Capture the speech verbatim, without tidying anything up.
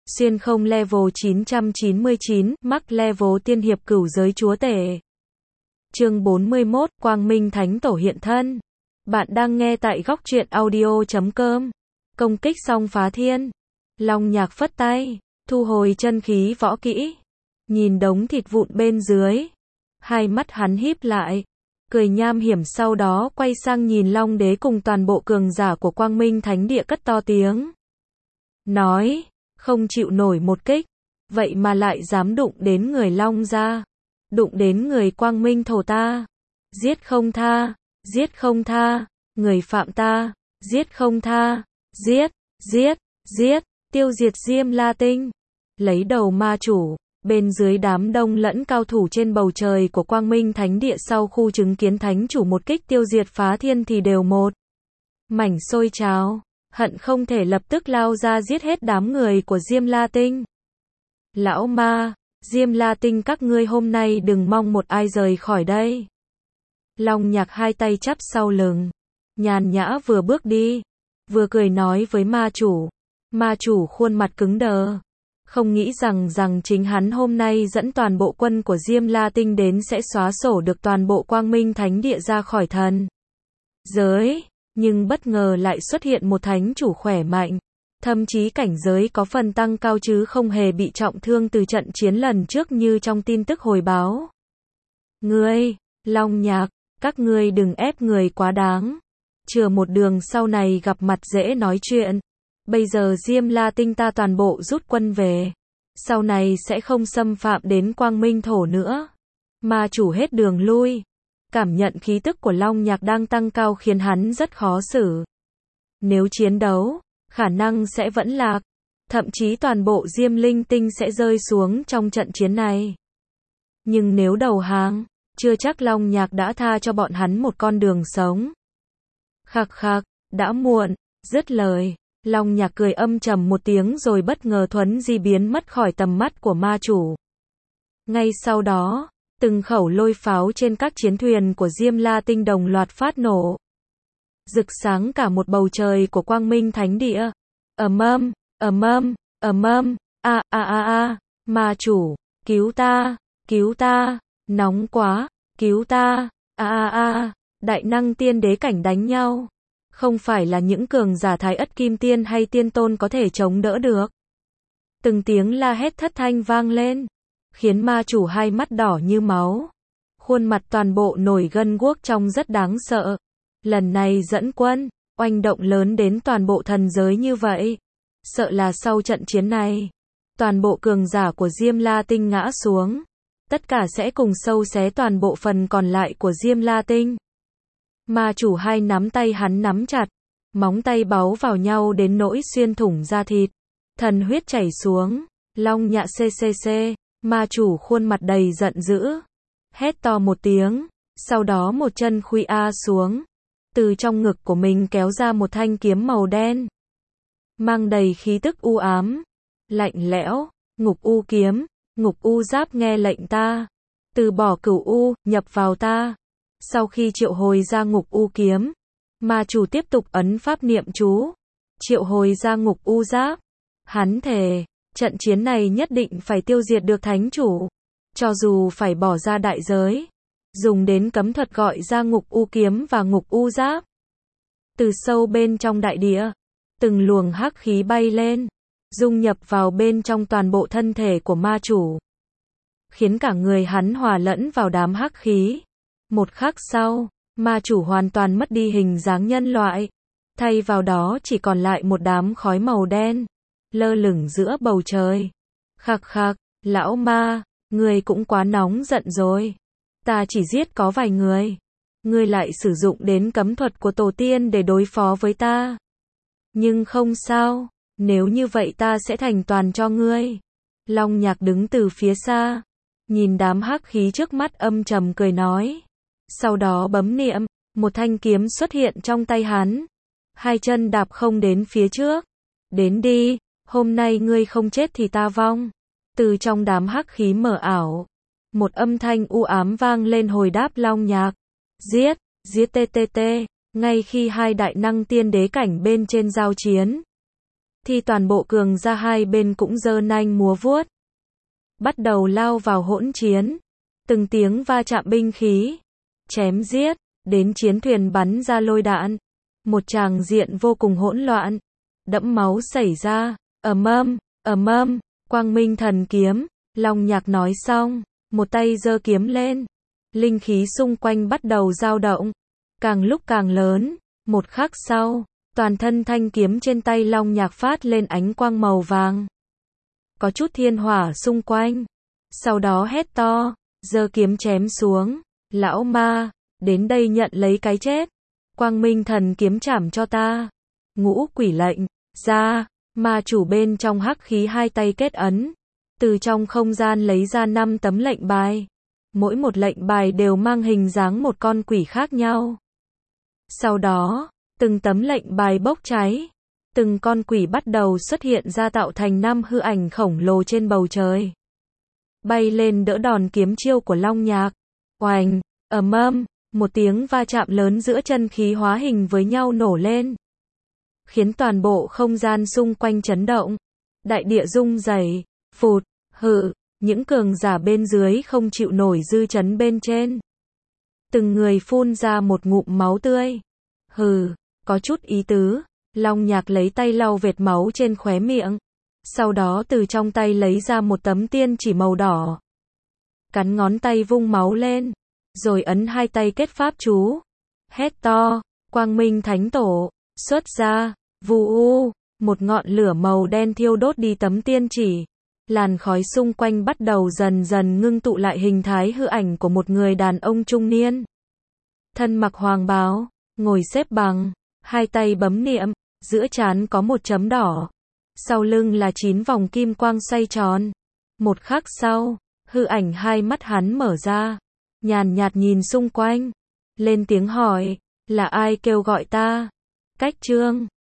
Xuyên không level chín trăm chín mươi chín, mắc level tiên hiệp cửu giới chúa tể. Chương bốn mươi mốt, Quang Minh Thánh Tổ hiện thân. Bạn đang nghe tại góc truyện audio chấm com. Công kích xong phá thiên. Long Nhạc phất tay, thu hồi chân khí võ kỹ. Nhìn đống thịt vụn bên dưới. Hai mắt hắn híp lại. Cười nham hiểm, sau đó quay sang nhìn Long Đế cùng toàn bộ cường giả của Quang Minh Thánh Địa cất to tiếng. Nói, không chịu nổi một kích. Vậy mà lại dám đụng đến người Long gia. Đụng đến người Quang Minh Thổ ta. Giết không tha, giết không tha, người phạm ta, giết không tha, giết, giết, giết, tiêu diệt Diêm La Tinh. Lấy đầu ma chủ, bên dưới đám đông lẫn cao thủ trên bầu trời của Quang Minh Thánh Địa sau khu chứng kiến thánh chủ một kích tiêu diệt phá thiên thì đều một mảnh sôi trào, hận không thể lập tức lao ra giết hết đám người của Diêm La Tinh. Lão ma, Diêm La Tinh các ngươi hôm nay đừng mong một ai rời khỏi đây. Long Nhạc hai tay chắp sau lưng, nhàn nhã vừa bước đi, vừa cười nói với ma chủ. Ma chủ khuôn mặt cứng đờ, không nghĩ rằng rằng chính hắn hôm nay dẫn toàn bộ quân của Diêm La Tinh đến sẽ xóa sổ được toàn bộ Quang Minh Thánh Địa ra khỏi thần giới, nhưng bất ngờ lại xuất hiện một thánh chủ khỏe mạnh, thậm chí cảnh giới có phần tăng cao chứ không hề bị trọng thương từ trận chiến lần trước như trong tin tức hồi báo. Ngươi, Long Nhạc, các ngươi đừng ép người quá đáng. Chừa một đường sau này gặp mặt dễ nói chuyện. Bây giờ Diêm La Tinh ta toàn bộ rút quân về. Sau này sẽ không xâm phạm đến Quang Minh Thổ nữa. Ma chủ hết đường lui. Cảm nhận khí tức của Long Nhạc đang tăng cao khiến hắn rất khó xử. Nếu chiến đấu, khả năng sẽ vẫn lạc. Thậm chí toàn bộ Diêm Linh Tinh sẽ rơi xuống trong trận chiến này. Nhưng nếu đầu hàng, chưa chắc Long Nhạc đã tha cho bọn hắn một con đường sống. Khạc khạc, đã muộn, dứt lời. Long Nhạc cười âm trầm một tiếng rồi bất ngờ thuấn di biến mất khỏi tầm mắt của ma chủ. Ngay sau đó, từng khẩu lôi pháo trên các chiến thuyền của Diêm La Tinh đồng loạt phát nổ. Rực sáng cả một bầu trời của Quang Minh Thánh Địa. Ầm ầm, ầm ầm, ầm ầm, a a a a, ma chủ, cứu ta, cứu ta, nóng quá, cứu ta, a a a, đại năng tiên đế cảnh đánh nhau. Không phải là những cường giả thái ất kim tiên hay tiên tôn có thể chống đỡ được. Từng tiếng la hét thất thanh vang lên, khiến ma chủ hai mắt đỏ như máu. Khuôn mặt toàn bộ nổi gân guốc trông rất đáng sợ. Lần này dẫn quân, oanh động lớn đến toàn bộ thần giới như vậy. Sợ là sau trận chiến này, toàn bộ cường giả của Diêm La Tinh ngã xuống. Tất cả sẽ cùng sâu xé toàn bộ phần còn lại của Diêm La Tinh. Ma chủ hai nắm tay hắn nắm chặt, móng tay báu vào nhau đến nỗi xuyên thủng da thịt. Thần huyết chảy xuống, Long Nhạc ccc, ma chủ khuôn mặt đầy giận dữ. Hét to một tiếng, sau đó một chân khuy a xuống. Từ trong ngực của mình kéo ra một thanh kiếm màu đen. Mang đầy khí tức u ám, lạnh lẽo, ngục u kiếm, ngục u giáp nghe lệnh ta. Từ bỏ cửu u, nhập vào ta. Sau khi triệu hồi ra ngục u kiếm, ma chủ tiếp tục ấn pháp niệm chú, triệu hồi ra ngục u giáp. Hắn thề, trận chiến này nhất định phải tiêu diệt được thánh chủ, cho dù phải bỏ ra đại giới, dùng đến cấm thuật gọi ra ngục u kiếm và ngục u giáp. Từ sâu bên trong đại địa, từng luồng hắc khí bay lên, dung nhập vào bên trong toàn bộ thân thể của ma chủ, khiến cả người hắn hòa lẫn vào đám hắc khí. Một khắc sau, ma chủ hoàn toàn mất đi hình dáng nhân loại, thay vào đó chỉ còn lại một đám khói màu đen, lơ lửng giữa bầu trời. Khạc khạc, lão ma, ngươi cũng quá nóng giận rồi. Ta chỉ giết có vài người. Ngươi lại sử dụng đến cấm thuật của tổ tiên để đối phó với ta. Nhưng không sao, nếu như vậy ta sẽ thành toàn cho ngươi. Long Nhạc đứng từ phía xa, nhìn đám hắc khí trước mắt âm trầm cười nói. Sau đó bấm niệm, một thanh kiếm xuất hiện trong tay hắn. Hai chân đạp không đến phía trước. Đến đi, hôm nay ngươi không chết thì ta vong. Từ trong đám hắc khí mờ ảo, một âm thanh u ám vang lên hồi đáp Long Nhạc. Giết, giết tê tê tê, ngay khi hai đại năng tiên đế cảnh bên trên giao chiến. thì toàn bộ cường gia hai bên cũng giơ nanh múa vuốt. Bắt đầu lao vào hỗn chiến. Từng tiếng va chạm binh khí, chém giết, đến chiến thuyền bắn ra lôi đạn. Một tràng diện vô cùng hỗn loạn, đẫm máu xảy ra, ầm ầm, ầm ầm, quang minh thần kiếm, Long Nhạc nói xong, một tay giơ kiếm lên, linh khí xung quanh bắt đầu dao động, càng lúc càng lớn, một khắc sau, toàn thân thanh kiếm trên tay Long Nhạc phát lên ánh quang màu vàng. Có chút thiên hỏa xung quanh, sau đó hét to, giơ kiếm chém xuống, lão ma, đến đây nhận lấy cái chết. Quang minh thần kiếm chảm cho ta. Ngũ quỷ lệnh, ra, ma chủ bên trong hắc khí hai tay kết ấn. Từ trong không gian lấy ra năm tấm lệnh bài. Mỗi một lệnh bài đều mang hình dáng một con quỷ khác nhau. Sau đó, từng tấm lệnh bài bốc cháy. Từng con quỷ bắt đầu xuất hiện ra tạo thành năm hư ảnh khổng lồ trên bầu trời. Bay lên đỡ đòn kiếm chiêu của Long Nhạc. Oành, ầm ầm, một tiếng va chạm lớn giữa chân khí hóa hình với nhau nổ lên. Khiến toàn bộ không gian xung quanh chấn động. Đại địa rung rẩy, phụt, hự, những cường giả bên dưới không chịu nổi dư chấn bên trên. Từng người phun ra một ngụm máu tươi. Hừ, có chút ý tứ. Long Nhạc lấy tay lau vệt máu trên khóe miệng. Sau đó từ trong tay lấy ra một tấm tiên chỉ màu đỏ. Cắn ngón tay vung máu lên. Rồi ấn hai tay kết pháp chú. Hét to, quang minh thánh tổ, xuất ra, vù u, một ngọn lửa màu đen thiêu đốt đi tấm tiên chỉ. Làn khói xung quanh bắt đầu dần dần ngưng tụ lại hình thái hư ảnh của một người đàn ông trung niên. Thân mặc hoàng bào, ngồi xếp bằng, hai tay bấm niệm, giữa trán có một chấm đỏ. Sau lưng là chín vòng kim quang xoay tròn. Một khắc sau, hư ảnh hai mắt hắn mở ra, nhàn nhạt nhìn xung quanh, lên tiếng hỏi, là ai kêu gọi ta? Cách chương